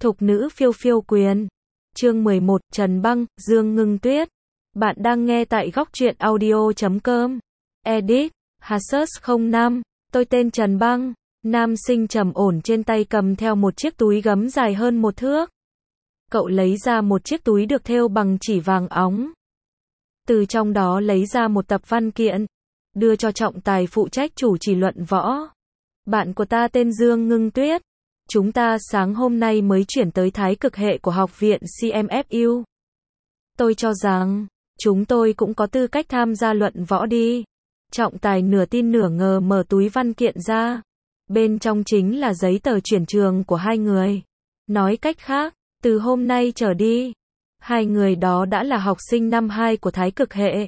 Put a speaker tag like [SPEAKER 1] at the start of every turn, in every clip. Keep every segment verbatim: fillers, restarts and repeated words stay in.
[SPEAKER 1] Thục nữ phiêu phiêu quyền. Chương mười một, Trần Băng, Dương Ngưng Tuyết. Bạn đang nghe tại góc truyện audio chấm com. Edit, Hasus không năm. Tôi tên Trần Băng. Nam sinh trầm ổn trên tay cầm theo một chiếc túi gấm dài hơn một thước. Cậu lấy ra một chiếc túi được thêu bằng chỉ vàng óng. Từ trong đó lấy ra một tập văn kiện. Đưa cho trọng tài phụ trách chủ trì luận võ. Bạn của ta tên Dương Ngưng Tuyết. Chúng ta sáng hôm nay mới chuyển tới thái cực hệ của học viện xê em ép u. Tôi cho rằng, chúng tôi cũng có tư cách tham gia luận võ đi. Trọng tài nửa tin nửa ngờ mở túi văn kiện ra. Bên trong chính là giấy tờ chuyển trường của hai người. Nói cách khác, từ hôm nay trở đi, hai người đó đã là học sinh năm hai của thái cực hệ.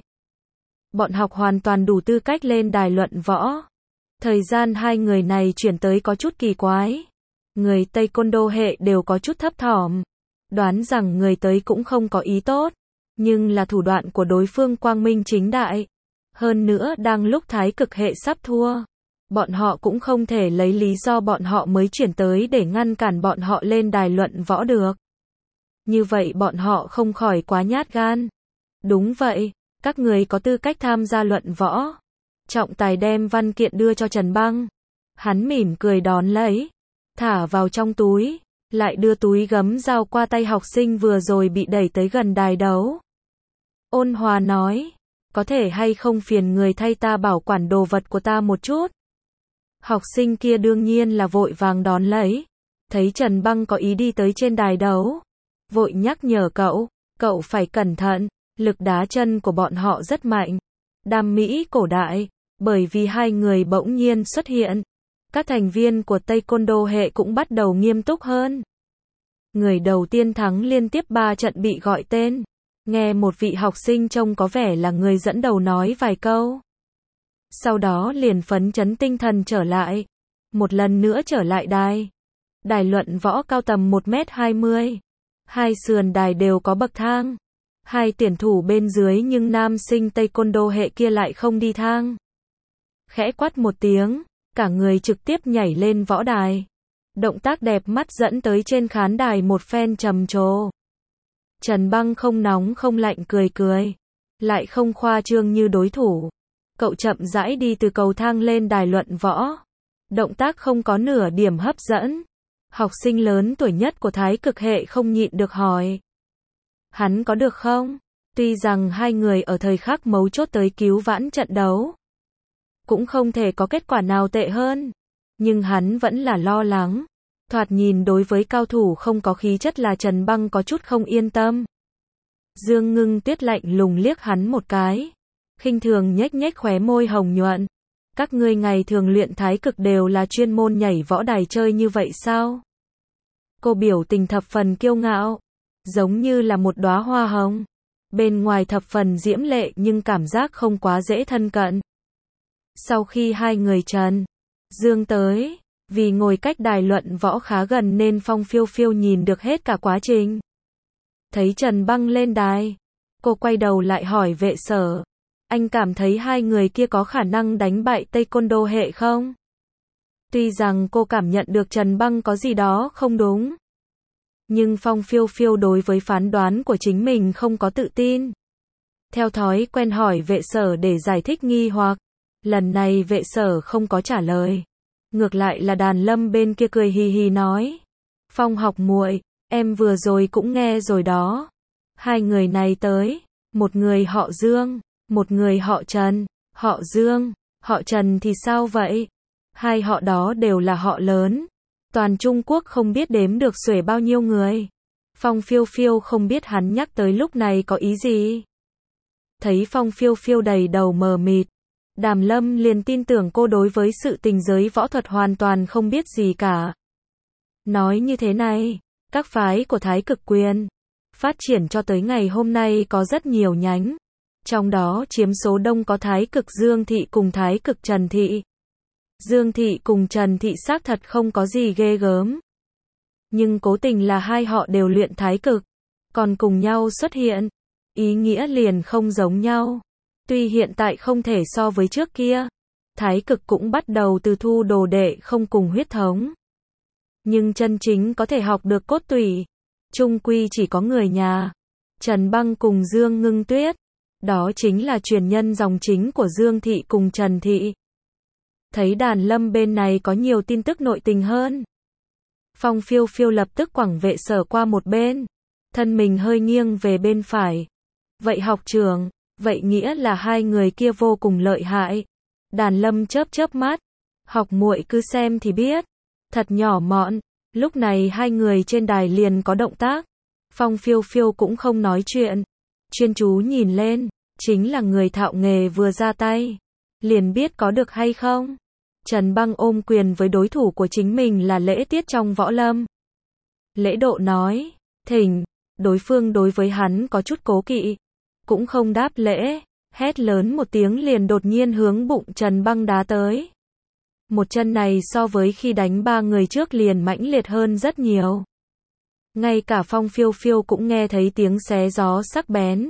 [SPEAKER 1] Bọn học hoàn toàn đủ tư cách lên đài luận võ. Thời gian hai người này chuyển tới có chút kỳ quái. Người Taekwondo hệ đều có chút thấp thỏm. Đoán rằng người tới cũng không có ý tốt. Nhưng là thủ đoạn của đối phương quang minh chính đại. Hơn nữa đang lúc thái cực hệ sắp thua. Bọn họ cũng không thể lấy lý do bọn họ mới chuyển tới để ngăn cản bọn họ lên đài luận võ được. Như vậy bọn họ không khỏi quá nhát gan. Đúng vậy, các người có tư cách tham gia luận võ. Trọng tài đem văn kiện đưa cho Trần Băng. Hắn mỉm cười đón lấy. Thả vào trong túi, lại đưa túi gấm giao qua tay học sinh vừa rồi bị đẩy tới gần đài đấu. Ôn hòa nói, có thể hay không phiền người thay ta bảo quản đồ vật của ta một chút. Học sinh kia đương nhiên là vội vàng đón lấy. Thấy Trần Băng có ý đi tới trên đài đấu. Vội nhắc nhở cậu, cậu phải cẩn thận, lực đá chân của bọn họ rất mạnh. Đam mỹ cổ đại, bởi vì hai người bỗng nhiên xuất hiện. Các thành viên của Taekwondo hệ cũng bắt đầu nghiêm túc hơn. Người đầu tiên thắng liên tiếp ba trận bị gọi tên. Nghe một vị học sinh trông có vẻ là người dẫn đầu nói vài câu. Sau đó liền phấn chấn tinh thần trở lại. Một lần nữa trở lại đài. Đài luận võ cao tầm một mét hai mươi. Hai sườn đài đều có bậc thang. Hai tuyển thủ bên dưới nhưng nam sinh Taekwondo hệ kia lại không đi thang. Khẽ quát một tiếng. Cả người trực tiếp nhảy lên võ đài. Động tác đẹp mắt dẫn tới trên khán đài một phen trầm trồ. Trần Băng không nóng không lạnh cười cười. Lại không khoa trương như đối thủ. Cậu chậm rãi đi từ cầu thang lên đài luận võ. Động tác không có nửa điểm hấp dẫn. Học sinh lớn tuổi nhất của thái cực hệ không nhịn được hỏi. Hắn có được không? Tuy rằng hai người ở thời khắc mấu chốt tới cứu vãn trận đấu. Cũng không thể có kết quả nào tệ hơn. Nhưng hắn vẫn là lo lắng. Thoạt nhìn đối với cao thủ không có khí chất là Trần Băng có chút không yên tâm. Dương Ngưng Tuyết lạnh lùng liếc hắn một cái. Khinh thường nhếch nhếch khóe môi hồng nhuận. Các ngươi ngày thường luyện thái cực đều là chuyên môn nhảy võ đài chơi như vậy sao? Cô biểu tình thập phần kiêu ngạo. Giống như là một đóa hoa hồng. Bên ngoài thập phần diễm lệ nhưng cảm giác không quá dễ thân cận. Sau khi hai người Trần, Dương tới, vì ngồi cách đài luận võ khá gần nên Phong Phiêu Phiêu nhìn được hết cả quá trình. Thấy Trần Băng lên đài, cô quay đầu lại hỏi vệ sở, anh cảm thấy hai người kia có khả năng đánh bại Taekwondo hệ không? Tuy rằng cô cảm nhận được Trần Băng có gì đó không đúng. Nhưng Phong Phiêu Phiêu đối với phán đoán của chính mình không có tự tin. Theo thói quen hỏi vệ sở để giải thích nghi hoặc. Lần này vệ sở không có trả lời. Ngược lại là Đàn Lâm bên kia cười hì hì nói. Phong học muội, em vừa rồi cũng nghe rồi đó. Hai người này tới. Một người họ Dương, một người họ Trần. Họ Dương, họ Trần thì sao vậy? Hai họ đó đều là họ lớn. Toàn Trung Quốc không biết đếm được xuể bao nhiêu người. Phong Phiêu Phiêu không biết hắn nhắc tới lúc này có ý gì. Thấy Phong Phiêu Phiêu đầy đầu mờ mịt. Đàm Lâm liền tin tưởng cô đối với sự tình giới võ thuật hoàn toàn không biết gì cả. Nói như thế này, các phái của thái cực quyền phát triển cho tới ngày hôm nay có rất nhiều nhánh. Trong đó chiếm số đông có thái cực Dương Thị cùng thái cực Trần Thị. Dương Thị cùng Trần Thị xác thật không có gì ghê gớm. Nhưng cố tình là hai họ đều luyện thái cực. Còn cùng nhau xuất hiện. Ý nghĩa liền không giống nhau. Tuy hiện tại không thể so với trước kia, thái cực cũng bắt đầu từ thu đồ đệ không cùng huyết thống. nhưng chân chính có thể học được cốt tủy, chung quy chỉ có người nhà. Trần Băng cùng Dương Ngưng Tuyết. Đó chính là truyền nhân dòng chính của Dương Thị cùng Trần Thị. Thấy Đàn Lâm bên này có nhiều tin tức nội tình hơn. Phong Phiêu Phiêu lập tức quẳng vệ sở qua một bên. Thân mình hơi nghiêng về bên phải. Vậy học trưởng, vậy nghĩa là hai người kia vô cùng lợi hại. Đàn Lâm chớp chớp mắt. Học muội cứ xem thì biết. Thật nhỏ mọn. Lúc này hai người trên đài liền có động tác. Phong Phiêu Phiêu cũng không nói chuyện. Chuyên chú nhìn lên. Chính là người thạo nghề vừa ra tay. Liền biết có được hay không. Trần Băng ôm quyền với đối thủ của chính mình là lễ tiết trong võ lâm. Lễ độ nói. Thỉnh. Đối phương đối với hắn có chút cố kỵ. Cũng không đáp lễ. Hét lớn một tiếng liền đột nhiên hướng bụng Trần Băng đá tới. Một chân này so với khi đánh ba người trước liền mãnh liệt hơn rất nhiều. Ngay cả Phong Phiêu Phiêu cũng nghe thấy tiếng xé gió sắc bén.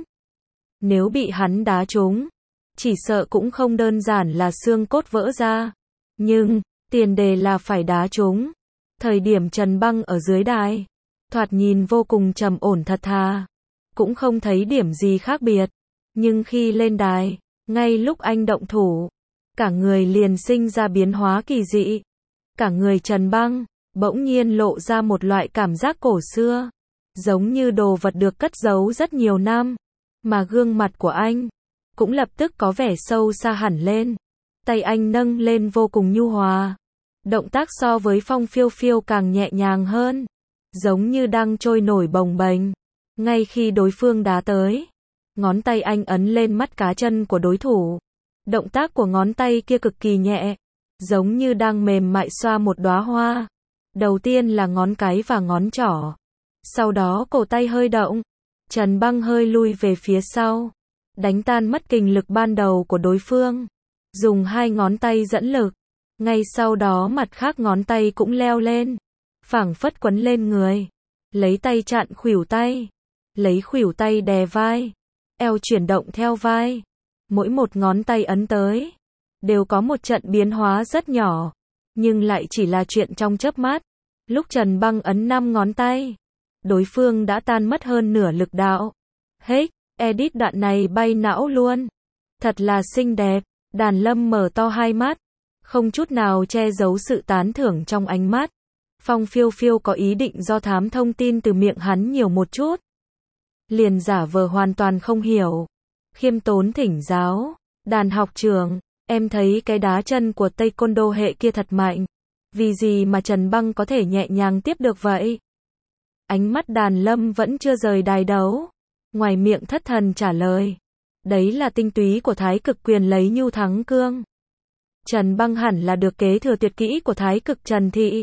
[SPEAKER 1] Nếu bị hắn đá trúng, chỉ sợ cũng không đơn giản là xương cốt vỡ ra. Nhưng, tiền đề là phải đá trúng. Thời điểm Trần Băng ở dưới đài, thoạt nhìn vô cùng trầm ổn thật thà. Cũng không thấy điểm gì khác biệt. Nhưng khi lên đài, ngay lúc anh động thủ, cả người liền sinh ra biến hóa kỳ dị. Cả người Trần Băng bỗng nhiên lộ ra một loại cảm giác cổ xưa, giống như đồ vật được cất giấu rất nhiều năm, mà gương mặt của anh cũng lập tức có vẻ sâu xa hẳn lên. Tay anh nâng lên vô cùng nhu hòa, động tác so với Phong Phiêu Phiêu càng nhẹ nhàng hơn, giống như đang trôi nổi bồng bềnh. Ngay khi đối phương đá tới, ngón tay anh ấn lên mắt cá chân của đối thủ. Động tác của ngón tay kia cực kỳ nhẹ, giống như đang mềm mại xoa một đóa hoa. Đầu tiên là ngón cái và ngón trỏ. Sau đó cổ tay hơi động. Trần Băng hơi lui về phía sau. Đánh tan mất kình lực ban đầu của đối phương. Dùng hai ngón tay dẫn lực. Ngay sau đó mặt khác ngón tay cũng leo lên. Phảng phất quấn lên người. Lấy tay chặn khuỷu tay. Lấy khuỷu tay đè vai. Eo chuyển động theo vai. Mỗi một ngón tay ấn tới. Đều có một trận biến hóa rất nhỏ. Nhưng lại chỉ là chuyện trong chớp mắt. Lúc Trần Băng ấn năm ngón tay, đối phương đã tan mất hơn nửa lực đạo. Hết, edit đoạn này bay não luôn. Thật là xinh đẹp. Đàn Lâm mở to hai mắt, không chút nào che giấu sự tán thưởng trong ánh mắt. Phong Phiêu Phiêu có ý định do thám thông tin từ miệng hắn nhiều một chút. Liền giả vờ hoàn toàn không hiểu. Khiêm tốn thỉnh giáo. Đàn học trưởng, em thấy cái đá chân của Taekwondo hệ kia thật mạnh. Vì gì mà Trần Băng có thể nhẹ nhàng tiếp được vậy? Ánh mắt Đàn Lâm vẫn chưa rời đài đấu. Ngoài miệng thất thần trả lời. Đấy là tinh túy của Thái Cực Quyền lấy nhu thắng cương. Trần Băng hẳn là được kế thừa tuyệt kỹ của Thái Cực Trần Thị.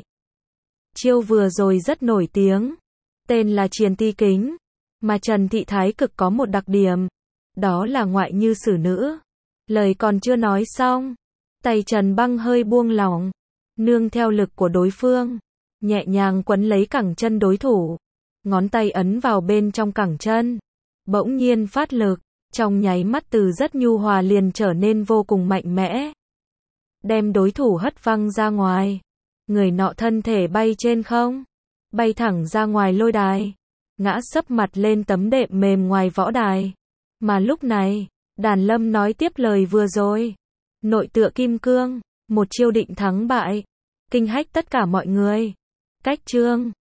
[SPEAKER 1] Chiêu vừa rồi rất nổi tiếng. Tên là Triền Ti Kính. Mà Trần Thị Thái Cực có một đặc điểm. Đó là ngoại như xử nữ. Lời còn chưa nói xong. Tay Trần Băng hơi buông lỏng. Nương theo lực của đối phương. Nhẹ nhàng quấn lấy cẳng chân đối thủ. Ngón tay ấn vào bên trong cẳng chân. Bỗng nhiên phát lực. Trong nháy mắt từ rất nhu hòa liền trở nên vô cùng mạnh mẽ. Đem đối thủ hất văng ra ngoài. Người nọ thân thể bay trên không. Bay thẳng ra ngoài lôi đài. Ngã sấp mặt lên tấm đệm mềm ngoài võ đài. Mà lúc này, Đàn Lâm nói tiếp lời vừa rồi. Nội tựa kim cương. Một chiêu định thắng bại. Kinh hách tất cả mọi người. Cách chương.